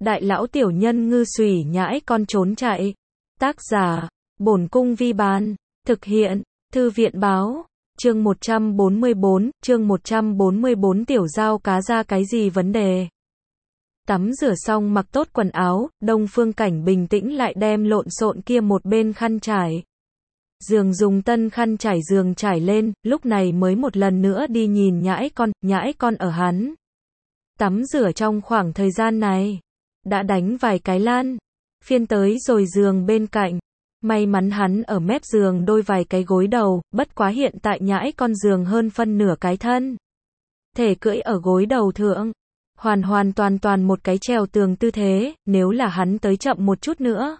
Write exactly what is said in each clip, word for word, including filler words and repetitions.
Đại lão tiểu nhân ngư xùy nhãi con trốn chạy. Tác giả, Bổn Cung Vi Bán. Thực hiện, Thư viện Báo. Chương một trăm bốn mươi bốn, chương một trăm bốn mươi bốn tiểu giao cá ra cái gì vấn đề? Tắm rửa xong mặc tốt quần áo, Đông Phương Cảnh bình tĩnh lại đem lộn xộn kia một bên khăn trải. Giường dùng tân khăn trải giường trải lên, lúc này mới một lần nữa đi nhìn nhãi con, nhãi con ở hắn. Tắm rửa trong khoảng thời gian này, đã đánh vài cái lan, phiên tới rồi giường bên cạnh. May mắn hắn ở mép giường đôi vài cái gối đầu, bất quá hiện tại nhãi con giường hơn phân nửa cái thân. Thể cưỡi ở gối đầu thượng. Hoàn hoàn toàn toàn một cái trèo tường tư thế, nếu là hắn tới chậm một chút nữa.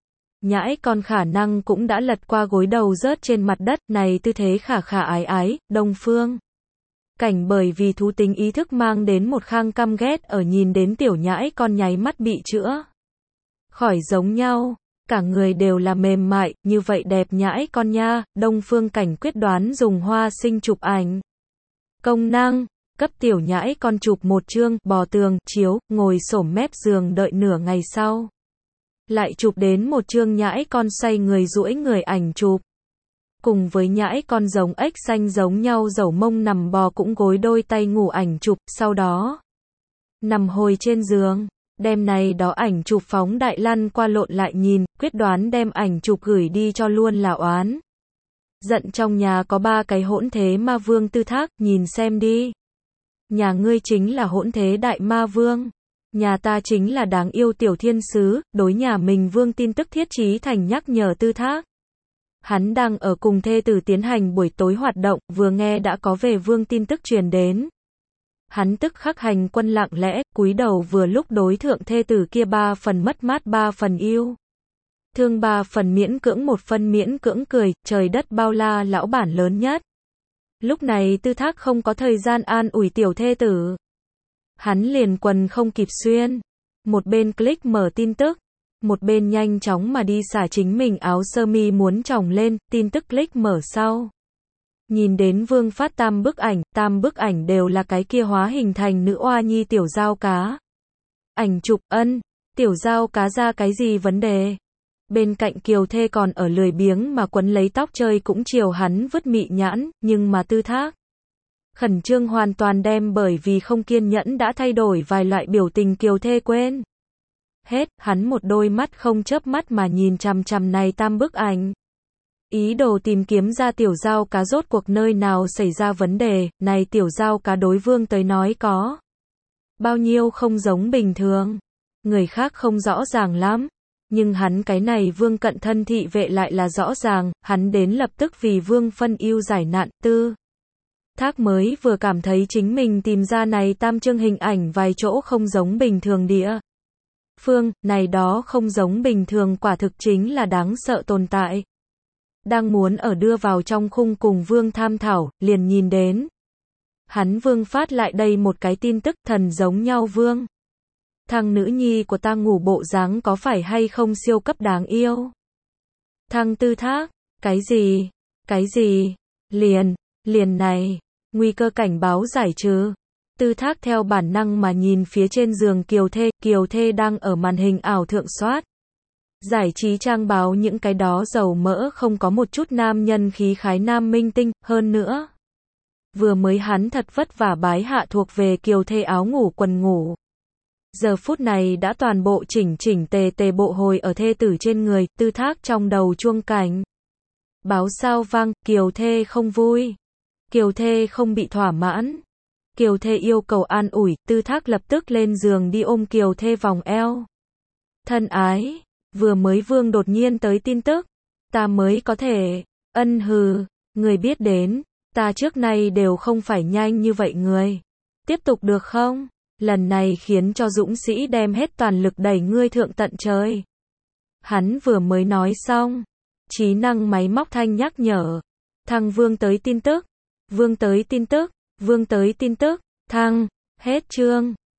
Nhãi con khả năng cũng đã lật qua gối đầu rớt trên mặt đất, này tư thế khả khả ái ái, Đông Phương Cảnh bởi vì thú tính ý thức mang đến một khang căm ghét ở nhìn đến tiểu nhãi con nháy mắt bị chữa khỏi giống nhau, cả người đều là mềm mại, như vậy đẹp nhãi con nha, Đông Phương Cảnh quyết đoán dùng hoa sinh chụp ảnh. Công năng, cấp tiểu nhãi con chụp một chương, bò tường, chiếu, ngồi xổm mép giường đợi nửa ngày sau. Lại chụp đến một chương nhãi con xoay người duỗi người ảnh chụp. Cùng với nhãi con giống ếch xanh giống nhau dẩu mông nằm bò cũng gối đôi tay ngủ ảnh chụp, sau đó nằm hồi trên giường, đem này đó ảnh chụp phóng đại lăn qua lộn lại nhìn, quyết đoán đem ảnh chụp gửi đi cho luôn là oán. Giận trong nhà có ba cái hỗn thế ma vương Tư Thác, nhìn xem đi. Nhà ngươi chính là hỗn thế đại ma vương. Nhà ta chính là đáng yêu tiểu thiên sứ, đối nhà mình vương tin tức thiết trí thành nhắc nhở Tư Thác. Hắn đang ở cùng thê tử tiến hành buổi tối hoạt động, vừa nghe đã có về vương tin tức truyền đến. Hắn tức khắc hành quân lặng lẽ, cúi đầu vừa lúc đối thượng thê tử kia ba phần mất mát ba phần yêu. Thương ba phần miễn cưỡng một phần miễn cưỡng cười, trời đất bao la lão bản lớn nhất. Lúc này Tư Thác không có thời gian an ủi tiểu thê tử. Hắn liền quần không kịp xuyên. Một bên click mở tin tức. Một bên nhanh chóng mà đi xả chính mình áo sơ mi muốn tròng lên, tin tức click mở sau. Nhìn đến Vương phát tam bức ảnh, tam bức ảnh đều là cái kia hóa hình thành nữ oa nhi tiểu giao cá. Ảnh chụp ân, tiểu giao cá ra cái gì vấn đề? Bên cạnh Kiều Thê còn ở lười biếng mà quấn lấy tóc chơi cũng chiều hắn vứt mị nhãn, nhưng mà Tư Thác khẩn trương hoàn toàn đem bởi vì không kiên nhẫn đã thay đổi vài loại biểu tình Kiều Thê quên. Hết, hắn một đôi mắt không chớp mắt mà nhìn chằm chằm này tam bức ảnh. Ý đồ tìm kiếm ra tiểu giao cá rốt cuộc nơi nào xảy ra vấn đề, này tiểu giao cá đối vương tới nói có bao nhiêu không giống bình thường. Người khác không rõ ràng lắm, nhưng hắn cái này vương cận thân thị vệ lại là rõ ràng, hắn đến lập tức vì vương phân ưu giải nạn. Tư Thác mới vừa cảm thấy chính mình tìm ra này tam chương hình ảnh vài chỗ không giống bình thường địa phương, này đó không giống bình thường quả thực chính là đáng sợ tồn tại. Đang muốn ở đưa vào trong khung cùng vương tham thảo, liền nhìn đến. Hắn vương phát lại đây một cái tin tức, thần giống nhau vương. Thằng nữ nhi của ta ngủ bộ dáng có phải hay không siêu cấp đáng yêu? Thằng Tư Thác, cái gì? Cái gì? Liền, liền này, nguy cơ cảnh báo giải trừ. Tư Thác theo bản năng mà nhìn phía trên giường Kiều Thê, Kiều Thê đang ở màn hình ảo thượng soát. Giải trí trang báo những cái đó dầu mỡ không có một chút nam nhân khí khái nam minh tinh, hơn nữa. Vừa mới hắn thật vất vả bái hạ thuộc về Kiều Thê áo ngủ quần ngủ. Giờ phút này đã toàn bộ chỉnh chỉnh tề tề bộ hồi ở thê tử trên người, Tư Thác trong đầu chuông cảnh. Báo sao vang, Kiều Thê không vui. Kiều Thê không bị thỏa mãn. Kiều Thê yêu cầu an ủi, Tư Thác lập tức lên giường đi ôm Kiều Thê vòng eo. Thân ái, vừa mới vương đột nhiên tới tin tức, ta mới có thể, ân hừ, người biết đến, ta trước nay đều không phải nhanh như vậy người. Tiếp tục được không? Lần này khiến cho dũng sĩ đem hết toàn lực đẩy ngươi thượng tận trời. Hắn vừa mới nói xong, trí năng máy móc thanh nhắc nhở. Thằng vương tới tin tức, vương tới tin tức, vương tới tin tức, thăng, hết chương.